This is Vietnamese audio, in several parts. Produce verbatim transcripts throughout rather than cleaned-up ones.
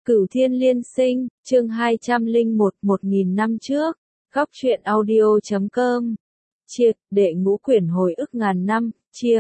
Cửu Thiên Liên Sinh, chương hai trăm lẻ một, một nghìn năm trước. Góc truyện audio chấm com. Chia, đệ ngũ quyển hồi ức ngàn năm, chia.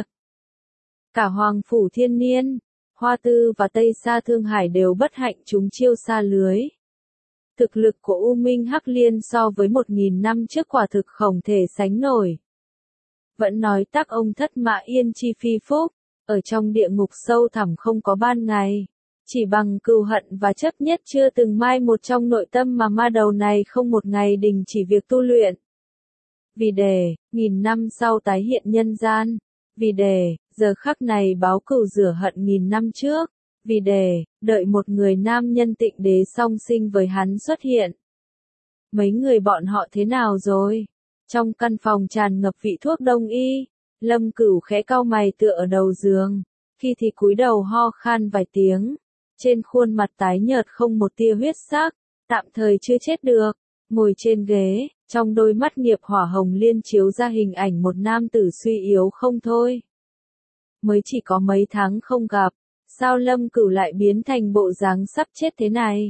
Cả Hoàng Phủ Thiên Niên, Hoa Tư và Tây Sa Thương Hải đều bất hạnh trúng chiêu sa lưới. Thực lực của U Minh Hắc Liên so với một nghìn năm trước quả thực không thể sánh nổi. Vẫn nói tác ông thất mã yên chi phi phúc, ở trong địa ngục sâu thẳm không có ban ngày. Chỉ bằng cừu hận và chấp nhất chưa từng mai một trong nội tâm mà ma đầu này không một ngày đình chỉ việc tu luyện. Vì để, nghìn năm sau tái hiện nhân gian. Vì để, giờ khắc này báo cừu rửa hận nghìn năm trước. Vì để, đợi một người nam nhân tịnh đế song sinh với hắn xuất hiện. Mấy người bọn họ thế nào rồi? Trong căn phòng tràn ngập vị thuốc đông y, Lâm Cửu khẽ cau mày tựa ở đầu giường, khi thì cúi đầu ho khan vài tiếng. Trên khuôn mặt tái nhợt không một tia huyết sắc, tạm thời chưa chết được, ngồi trên ghế, trong đôi mắt nghiệp hỏa hồng liên chiếu ra hình ảnh một nam tử suy yếu không thôi. Mới chỉ có mấy tháng không gặp, sao Lâm Cửu lại biến thành bộ dáng sắp chết thế này?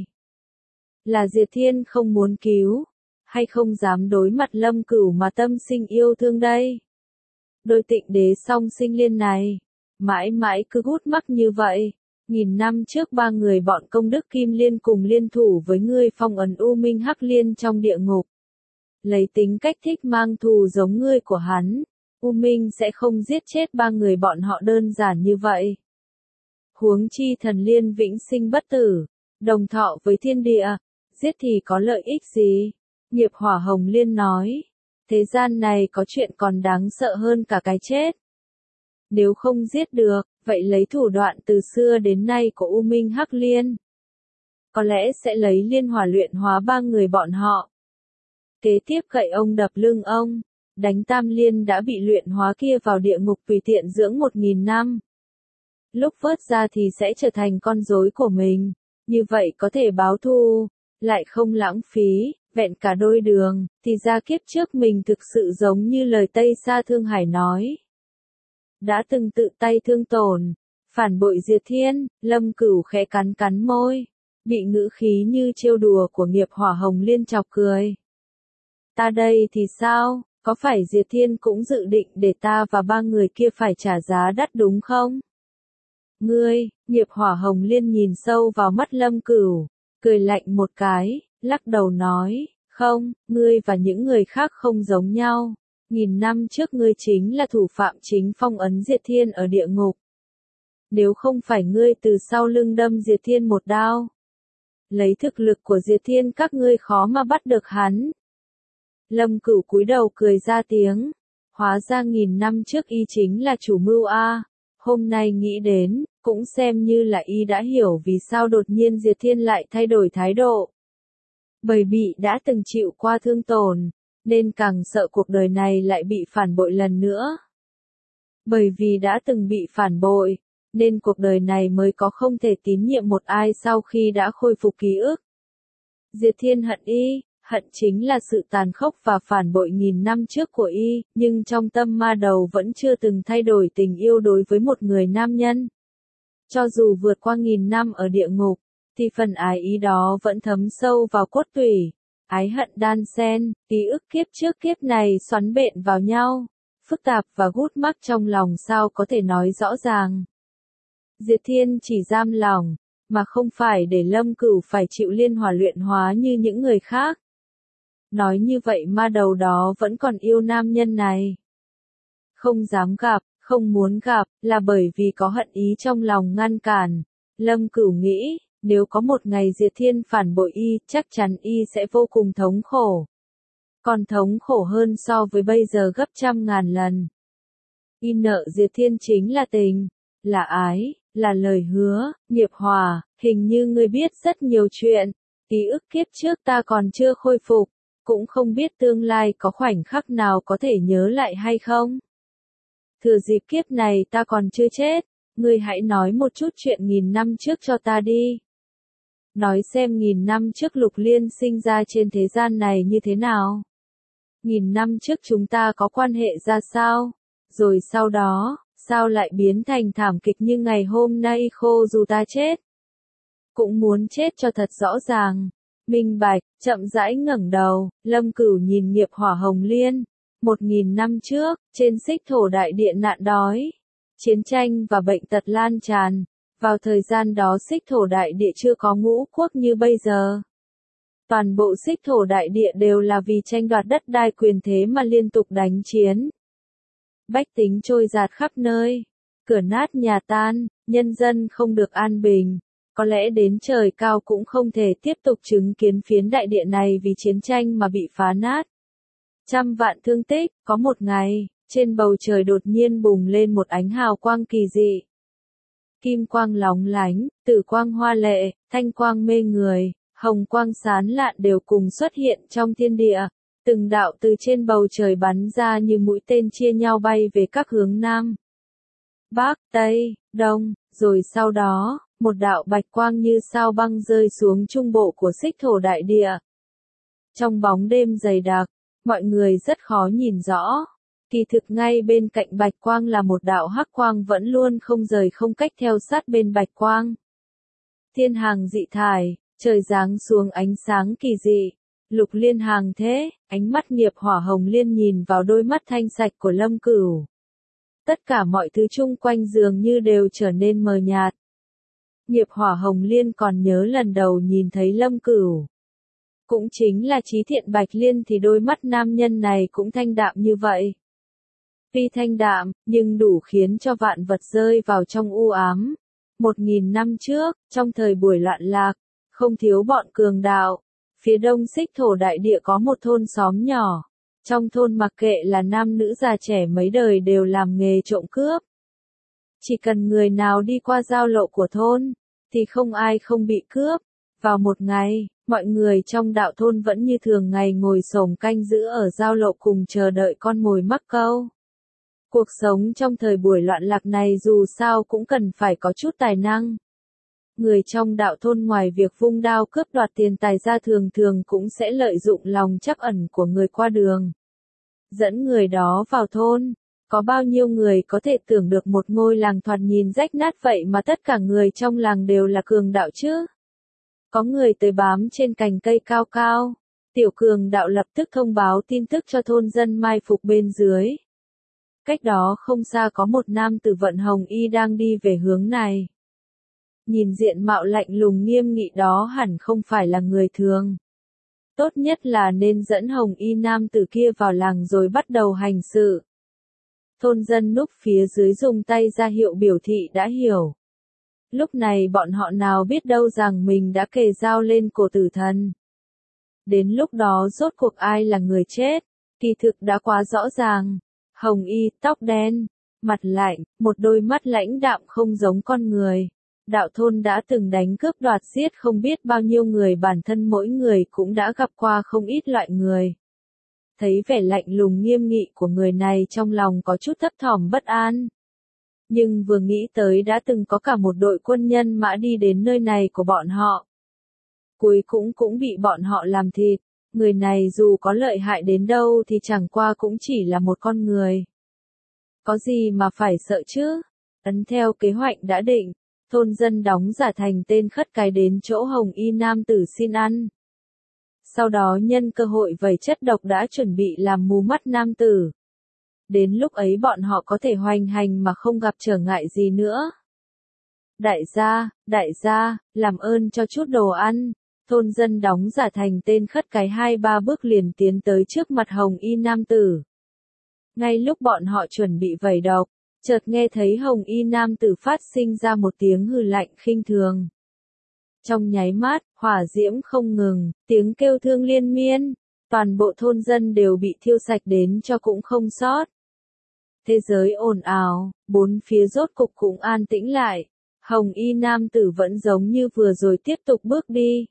Là Diệt Thiên không muốn cứu, hay không dám đối mặt Lâm Cửu mà tâm sinh yêu thương đây? Đôi tịnh đế song sinh liên này, mãi mãi cứ gút mắc như vậy. Nghìn năm trước ba người bọn công đức Kim Liên cùng liên thủ với ngươi phong ấn U Minh Hắc Liên trong địa ngục. Lấy tính cách thích mang thù giống ngươi của hắn, U Minh sẽ không giết chết ba người bọn họ đơn giản như vậy. Huống chi thần liên vĩnh sinh bất tử, đồng thọ với thiên địa, giết thì có lợi ích gì? Nghiệp hỏa hồng liên nói, thế gian này có chuyện còn đáng sợ hơn cả cái chết. Nếu không giết được, vậy lấy thủ đoạn từ xưa đến nay của U Minh Hắc Liên. Có lẽ sẽ lấy liên hỏa luyện hóa ba người bọn họ. Kế tiếp gậy ông đập lưng ông, đánh tam liên đã bị luyện hóa kia vào địa ngục tùy tiện dưỡng một nghìn năm. Lúc vớt ra thì sẽ trở thành con rối của mình, như vậy có thể báo thù, lại không lãng phí, vẹn cả đôi đường, thì ra kiếp trước mình thực sự giống như lời Tây Sa Thương Hải nói. Đã từng tự tay thương tổn, phản bội Diệt Thiên, Lâm Cửu khẽ cắn cắn môi, bị ngữ khí như trêu đùa của nghiệp hỏa hồng liên chọc cười. Ta đây thì sao, có phải Diệt Thiên cũng dự định để ta và ba người kia phải trả giá đắt đúng không? Ngươi, nghiệp hỏa hồng liên nhìn sâu vào mắt Lâm Cửu, cười lạnh một cái, lắc đầu nói, không, ngươi và những người khác không giống nhau. Nghìn năm trước ngươi chính là thủ phạm chính phong ấn Diệt Thiên ở địa ngục. Nếu không phải ngươi từ sau lưng đâm Diệt Thiên một đao, lấy thực lực của Diệt Thiên các ngươi khó mà bắt được hắn. Lâm Cửu cúi đầu cười ra tiếng, hóa ra nghìn năm trước y chính là chủ mưu a. Hôm nay nghĩ đến, cũng xem như là y đã hiểu vì sao đột nhiên Diệt Thiên lại thay đổi thái độ. Bởi bị đã từng chịu qua thương tổn, nên càng sợ cuộc đời này lại bị phản bội lần nữa. Bởi vì đã từng bị phản bội, nên cuộc đời này mới có không thể tín nhiệm một ai sau khi đã khôi phục ký ức. Diệt Thiên hận y, hận chính là sự tàn khốc và phản bội nghìn năm trước của y, nhưng trong tâm ma đầu vẫn chưa từng thay đổi tình yêu đối với một người nam nhân. Cho dù vượt qua nghìn năm ở địa ngục, thì phần ái ý đó vẫn thấm sâu vào cốt tủy. Ái hận đan xen, ký ức kiếp trước kiếp này xoắn bện vào nhau, phức tạp và gút mắc trong lòng sao có thể nói rõ ràng. Diệt Thiên chỉ giam lòng, mà không phải để Lâm Cửu phải chịu liên hỏa luyện hóa như những người khác. Nói như vậy ma đầu đó vẫn còn yêu nam nhân này. Không dám gặp, không muốn gặp, là bởi vì có hận ý trong lòng ngăn cản. Lâm Cửu nghĩ, nếu có một ngày Diệt Thiên phản bội y, chắc chắn y sẽ vô cùng thống khổ. Còn thống khổ hơn so với bây giờ gấp trăm ngàn lần. Y nợ Diệt Thiên chính là tình, là ái, là lời hứa, nghiệp hòa, hình như ngươi biết rất nhiều chuyện. Ký ức kiếp trước ta còn chưa khôi phục, cũng không biết tương lai có khoảnh khắc nào có thể nhớ lại hay không. Thừa dịp kiếp này ta còn chưa chết, ngươi hãy nói một chút chuyện nghìn năm trước cho ta đi. Nói xem nghìn năm trước Lục Liên sinh ra trên thế gian này như thế nào. Nghìn năm trước chúng ta có quan hệ ra sao? Rồi sau đó, sao lại biến thành thảm kịch như ngày hôm nay khô dù ta chết? cũng muốn chết cho thật rõ ràng. Minh bạch, chậm rãi ngẩng đầu, Lâm Cửu nhìn nghiệp hỏa hồng liên. Một nghìn năm trước, trên xích thổ đại địa nạn đói, chiến tranh và bệnh tật lan tràn. Vào thời gian đó xích thổ đại địa chưa có ngũ quốc như bây giờ. Toàn bộ xích thổ đại địa đều là vì tranh đoạt đất đai quyền thế mà liên tục đánh chiến. Bách tính trôi dạt khắp nơi, cửa nát nhà tan, nhân dân không được an bình. Có lẽ đến trời cao cũng không thể tiếp tục chứng kiến phiến đại địa này vì chiến tranh mà bị phá nát. Trăm vạn thương tích, có một ngày, trên bầu trời đột nhiên bùng lên một ánh hào quang kỳ dị. Kim quang lóng lánh, tử quang hoa lệ, thanh quang mê người, hồng quang sáng lạn đều cùng xuất hiện trong thiên địa. Từng đạo từ trên bầu trời bắn ra như mũi tên chia nhau bay về các hướng Nam, Bắc, Tây, Đông, rồi sau đó, một đạo bạch quang như sao băng rơi xuống trung bộ của xích thổ đại địa. Trong bóng đêm dày đặc, mọi người rất khó nhìn rõ. Kỳ thực ngay bên cạnh bạch quang là một đạo hắc quang vẫn luôn không rời không cách theo sát bên bạch quang. Thiên hàng dị thải, trời giáng xuống ánh sáng kỳ dị. Lục liên hàng thế, ánh mắt nghiệp hỏa hồng liên nhìn vào đôi mắt thanh sạch của Lâm Cửu. Tất cả mọi thứ chung quanh dường như đều trở nên mờ nhạt. Nghiệp hỏa hồng liên còn nhớ lần đầu nhìn thấy Lâm Cửu. Cũng chính là Chí Thiện Bạch Liên thì đôi mắt nam nhân này cũng thanh đạm như vậy. Tuy thanh đạm, nhưng đủ khiến cho vạn vật rơi vào trong u ám. Một nghìn năm trước, trong thời buổi loạn lạc, không thiếu bọn cường đạo. Phía đông xích thổ đại địa có một thôn xóm nhỏ. Trong thôn mặc kệ là nam nữ già trẻ mấy đời đều làm nghề trộm cướp. Chỉ cần người nào đi qua giao lộ của thôn, thì không ai không bị cướp. Vào một ngày, mọi người trong đạo thôn vẫn như thường ngày ngồi xổm canh giữ ở giao lộ cùng chờ đợi con mồi mắc câu. Cuộc sống trong thời buổi loạn lạc này dù sao cũng cần phải có chút tài năng. Người trong đạo thôn ngoài việc vung đao cướp đoạt tiền tài ra thường thường cũng sẽ lợi dụng lòng trắc ẩn của người qua đường. Dẫn người đó vào thôn. Có bao nhiêu người có thể tưởng được một ngôi làng thoạt nhìn rách nát vậy mà tất cả người trong làng đều là cường đạo chứ? Có người tới bám trên cành cây cao cao. Tiểu cường đạo lập tức thông báo tin tức cho thôn dân mai phục bên dưới. Cách đó không xa có một nam tử vận hồng y đang đi về hướng này. Nhìn diện mạo lạnh lùng nghiêm nghị đó hẳn không phải là người thường. Tốt nhất là nên dẫn hồng y nam tử kia vào làng rồi bắt đầu hành sự. Thôn dân núp phía dưới dùng tay ra hiệu biểu thị đã hiểu. Lúc này bọn họ nào biết đâu rằng mình đã kề dao lên cổ tử thần. Đến lúc đó rốt cuộc ai là người chết, kỳ thực đã quá rõ ràng. Hồng y, tóc đen, mặt lạnh, một đôi mắt lãnh đạm không giống con người. Đạo thôn đã từng đánh cướp đoạt giết không biết bao nhiêu người, bản thân mỗi người cũng đã gặp qua không ít loại người. Thấy vẻ lạnh lùng nghiêm nghị của người này trong lòng có chút thấp thỏm bất an. Nhưng vừa nghĩ tới đã từng có cả một đội quân nhân mã đi đến nơi này của bọn họ. Cuối cũng cũng bị bọn họ làm thịt. Người này dù có lợi hại đến đâu thì chẳng qua cũng chỉ là một con người. Có gì mà phải sợ chứ? Ấn theo kế hoạch đã định, thôn dân đóng giả thành tên khất cái đến chỗ hồng y nam tử xin ăn. Sau đó nhân cơ hội vẩy chất độc đã chuẩn bị làm mù mắt nam tử. Đến lúc ấy bọn họ có thể hoành hành mà không gặp trở ngại gì nữa. Đại gia, đại gia, làm ơn cho chút đồ ăn. Thôn dân đóng giả thành tên khất cái hai ba bước liền tiến tới trước mặt hồng y nam tử. Ngay lúc bọn họ chuẩn bị vẩy độc, chợt nghe thấy hồng y nam tử phát sinh ra một tiếng hừ lạnh khinh thường. Trong nháy mắt, hỏa diễm không ngừng, tiếng kêu thương liên miên, toàn bộ thôn dân đều bị thiêu sạch đến cho cũng không sót. Thế giới ồn ào, bốn phía rốt cục cũng an tĩnh lại, hồng y nam tử vẫn giống như vừa rồi tiếp tục bước đi.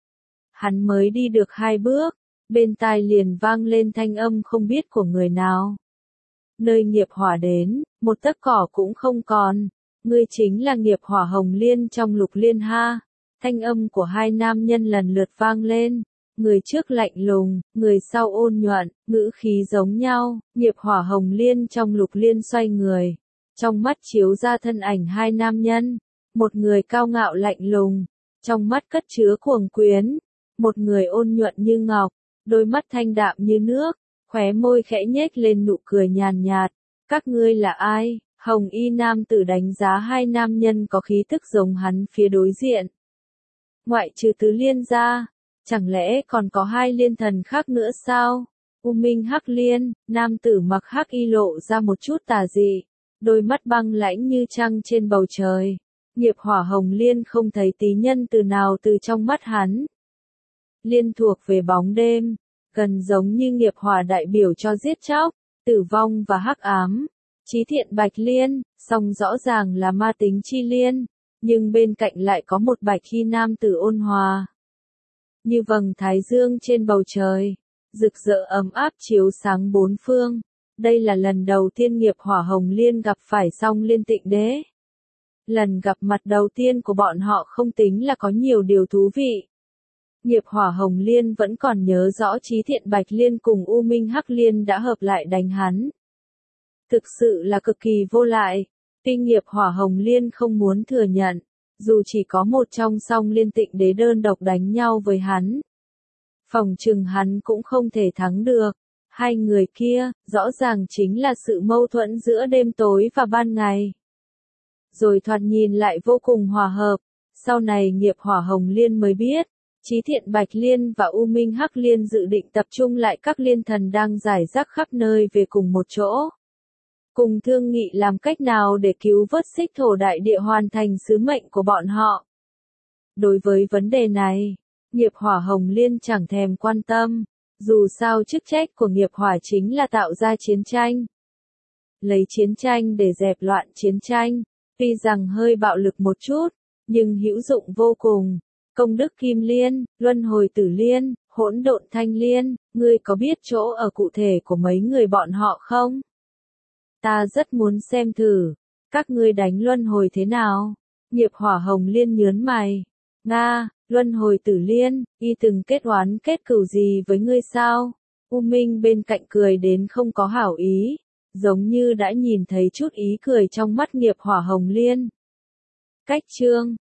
Hắn mới đi được hai bước, bên tai liền vang lên thanh âm không biết của người nào. Nơi nghiệp hỏa đến, một tấc cỏ cũng không còn, ngươi chính là nghiệp hỏa hồng liên trong lục liên ha. Thanh âm của hai nam nhân lần lượt vang lên, người trước lạnh lùng, người sau ôn nhuận, ngữ khí giống nhau, nghiệp hỏa hồng liên trong lục liên xoay người. Trong mắt chiếu ra thân ảnh hai nam nhân, một người cao ngạo lạnh lùng, trong mắt cất chứa cuồng quyến, một người ôn nhuận như ngọc, đôi mắt thanh đạm như nước, khóe môi khẽ nhếch lên nụ cười nhàn nhạt. Các ngươi là ai? Hồng y nam tử đánh giá hai nam nhân có khí tức giống hắn phía đối diện. Ngoại trừ Tứ Liên ra, chẳng lẽ còn có hai liên thần khác nữa sao? U Minh Hắc Liên, nam tử mặc hắc y lộ ra một chút tà dị, đôi mắt băng lãnh như trăng trên bầu trời. Nghiệp Hỏa Hồng Liên không thấy tí nhân từ nào từ trong mắt hắn. Liên thuộc về bóng đêm, gần giống như nghiệp hỏa đại biểu cho giết chóc, tử vong và hắc ám. Chí Thiện Bạch Liên, song rõ ràng là ma tính chi liên, nhưng bên cạnh lại có một bạch khi nam tử ôn hòa. Như vầng thái dương trên bầu trời, rực rỡ ấm áp chiếu sáng bốn phương. Đây là lần đầu tiên nghiệp hỏa Hồng Liên gặp phải Song Liên Tịnh Đế. Lần gặp mặt đầu tiên của bọn họ không tính là có nhiều điều thú vị. Nghiệp hỏa Hồng Liên vẫn còn nhớ rõ Chí Thiện Bạch Liên cùng U Minh Hắc Liên đã hợp lại đánh hắn. Thực sự là cực kỳ vô lại. Tuy nghiệp hỏa Hồng Liên không muốn thừa nhận, dù chỉ có một trong Song Liên Tịnh Đế đơn độc đánh nhau với hắn, phòng chừng hắn cũng không thể thắng được. Hai người kia, rõ ràng chính là sự mâu thuẫn giữa đêm tối và ban ngày. Rồi thoạt nhìn lại vô cùng hòa hợp. Sau này nghiệp hỏa Hồng Liên mới biết, Chí Thiện Bạch Liên và U Minh Hắc Liên dự định tập trung lại các liên thần đang rải rác khắp nơi về cùng một chỗ. Cùng thương nghị làm cách nào để cứu vớt Xích Thổ Đại Địa hoàn thành sứ mệnh của bọn họ. Đối với vấn đề này, nghiệp hỏa Hồng Liên chẳng thèm quan tâm, dù sao chức trách của nghiệp hỏa chính là tạo ra chiến tranh. Lấy chiến tranh để dẹp loạn chiến tranh, tuy rằng hơi bạo lực một chút, nhưng hữu dụng vô cùng. Công đức Kim Liên, Luân Hồi Tử Liên, Hỗn Độn Thanh Liên, ngươi có biết chỗ ở cụ thể của mấy người bọn họ không? Ta rất muốn xem thử, các ngươi đánh Luân Hồi thế nào? Nghiệp hỏa Hồng Liên nhớn mày. Nga, Luân Hồi Tử Liên, y từng kết oán kết cửu gì với ngươi sao? U Minh bên cạnh cười đến không có hảo ý, giống như đã nhìn thấy chút ý cười trong mắt nghiệp hỏa Hồng Liên. Cách chương